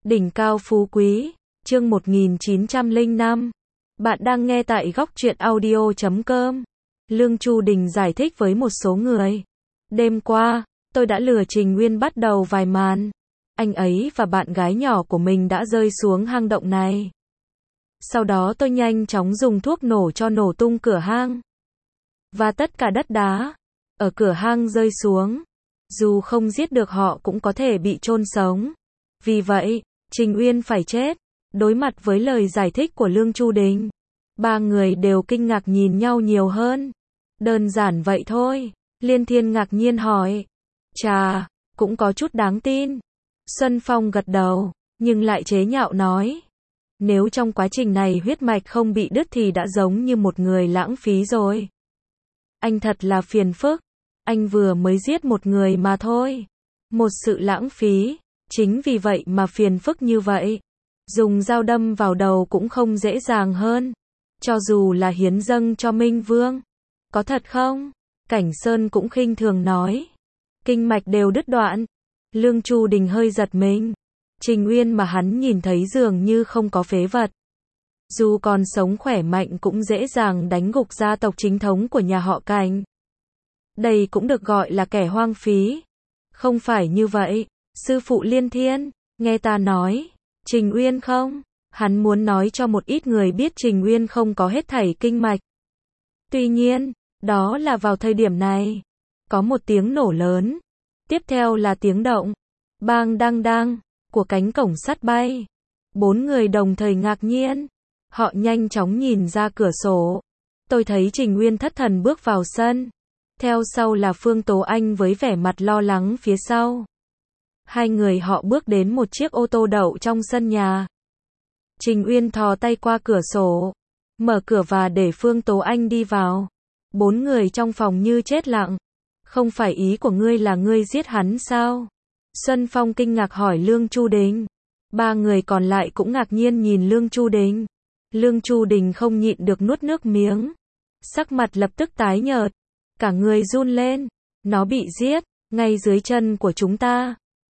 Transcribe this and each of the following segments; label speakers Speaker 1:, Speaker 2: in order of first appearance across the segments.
Speaker 1: Đỉnh cao phú quý, chương 1905. Bạn đang nghe tại góc truyện audio.com. Lương Chu Đình giải thích với một số người. Đêm qua, tôi đã lừa Trình Nguyên bắt đầu vài màn. Anh ấy và bạn gái nhỏ của mình đã rơi xuống hang động này. Sau đó tôi nhanh chóng dùng thuốc nổ cho nổ tung cửa hang. Và tất cả đất đá ở cửa hang rơi xuống. Dù không giết được họ cũng có thể bị chôn sống. Vì vậy, Trình Uyên phải chết. Đối mặt với lời giải thích của Lương Chu Đình, ba người đều kinh ngạc nhìn nhau nhiều hơn. Đơn giản vậy thôi. Liên Thiên ngạc nhiên hỏi. Chà, cũng có chút đáng tin. Xuân Phong gật đầu, nhưng lại chế nhạo nói. Nếu trong quá trình này huyết mạch không bị đứt thì đã giống như một người lãng phí rồi. Anh thật là phiền phức. Anh vừa mới giết một người mà thôi. Một sự lãng phí. Chính vì vậy mà phiền phức như vậy. Dùng dao đâm vào đầu cũng không dễ dàng hơn. Cho dù là hiến dâng cho Minh Vương. Có thật không? Cảnh Sơn cũng khinh thường nói. Kinh mạch đều đứt đoạn. Lương Chu Đình hơi giật mình. Trình Uyên mà hắn nhìn thấy dường như không có phế vật. Dù còn sống khỏe mạnh cũng dễ dàng đánh gục gia tộc chính thống của nhà họ Cảnh. Đây cũng được gọi là kẻ hoang phí. Không phải như vậy, sư phụ Liên Thiên, nghe ta nói. Trình Uyên không? Hắn muốn nói cho một ít người biết Trình Uyên không có hết thảy kinh mạch. Tuy nhiên, đó là vào thời điểm này. Có một tiếng nổ lớn. Tiếp theo là tiếng động. Bang đăng đăng. Của cánh cổng sắt bay. 4 người đồng thời ngạc nhiên. Họ nhanh chóng nhìn ra cửa sổ. Tôi thấy Trình Uyên thất thần bước vào sân. Theo sau là Phương Tố Anh với vẻ mặt lo lắng phía sau. Hai người họ bước đến một chiếc ô tô đậu trong sân nhà. Trình Uyên thò tay qua cửa sổ. Mở cửa và để Phương Tố Anh đi vào. 4 người trong phòng như chết lặng. Không phải ý của ngươi là ngươi giết hắn sao? Xuân Phong kinh ngạc hỏi Lương Chu Đình. Ba người còn lại cũng ngạc nhiên nhìn Lương Chu Đình. Lương Chu Đình không nhịn được nuốt nước miếng. Sắc mặt lập tức tái nhợt. Cả người run lên. Nó bị giết, ngay dưới chân của chúng ta.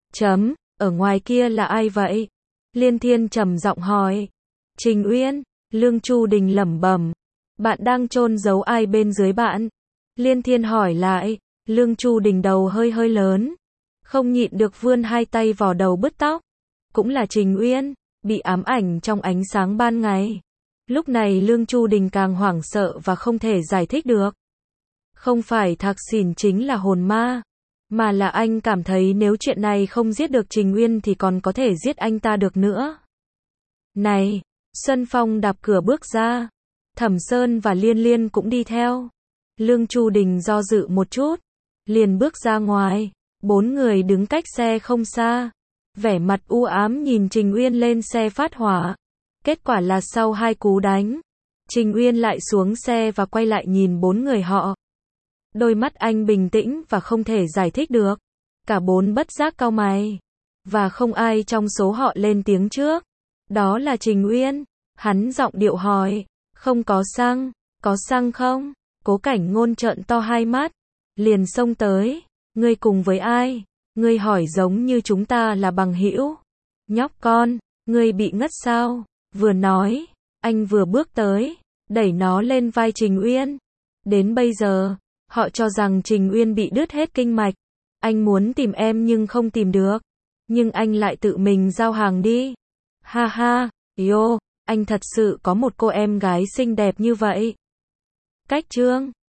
Speaker 1: Ở ngoài kia là ai vậy? Liên Thiên trầm giọng hỏi. Trình Uyên, Lương Chu Đình lẩm bẩm. Bạn đang chôn giấu ai bên dưới bạn? Liên Thiên hỏi lại. Lương Chu Đình đầu hơi lớn. Không nhịn được vươn hai tay vò đầu bứt tóc. Cũng là Trình Uyên, bị ám ảnh trong ánh sáng ban ngày. Lúc này Lương Chu Đình càng hoảng sợ và không thể giải thích được. Không phải Thạc Xỉn chính là hồn ma, mà là anh cảm thấy nếu chuyện này không giết được Trình Uyên thì còn có thể giết anh ta được nữa. Này, Xuân Phong đạp cửa bước ra. Thẩm Sơn và Liên Liên cũng đi theo. Lương Chu Đình do dự một chút, liền bước ra ngoài. 4 người đứng cách xe không xa. Vẻ mặt u ám nhìn Trình Uyên lên xe phát hỏa. Kết quả là sau 2 cú đánh, Trình Uyên lại xuống xe và quay lại nhìn 4 người họ. Đôi mắt anh bình tĩnh và không thể giải thích được. Cả 4 bất giác cau mày. Và không ai trong số họ lên tiếng trước. Đó là Trình Uyên. Hắn giọng điệu hỏi. Không có xăng không? Cố Cảnh Ngôn trợn to hai mắt. Liền xông tới. Ngươi cùng với ai? Ngươi hỏi giống như chúng ta là bằng hữu. Nhóc con, ngươi bị ngất sao? Vừa nói, anh vừa bước tới, đẩy nó lên vai Trình Uyên. Đến bây giờ, họ cho rằng Trình Uyên bị đứt hết kinh mạch. Anh muốn tìm em nhưng không tìm được. Nhưng anh lại tự mình giao hàng đi. Ha ha, yo, anh thật sự có một cô em gái xinh đẹp như vậy. Cách chương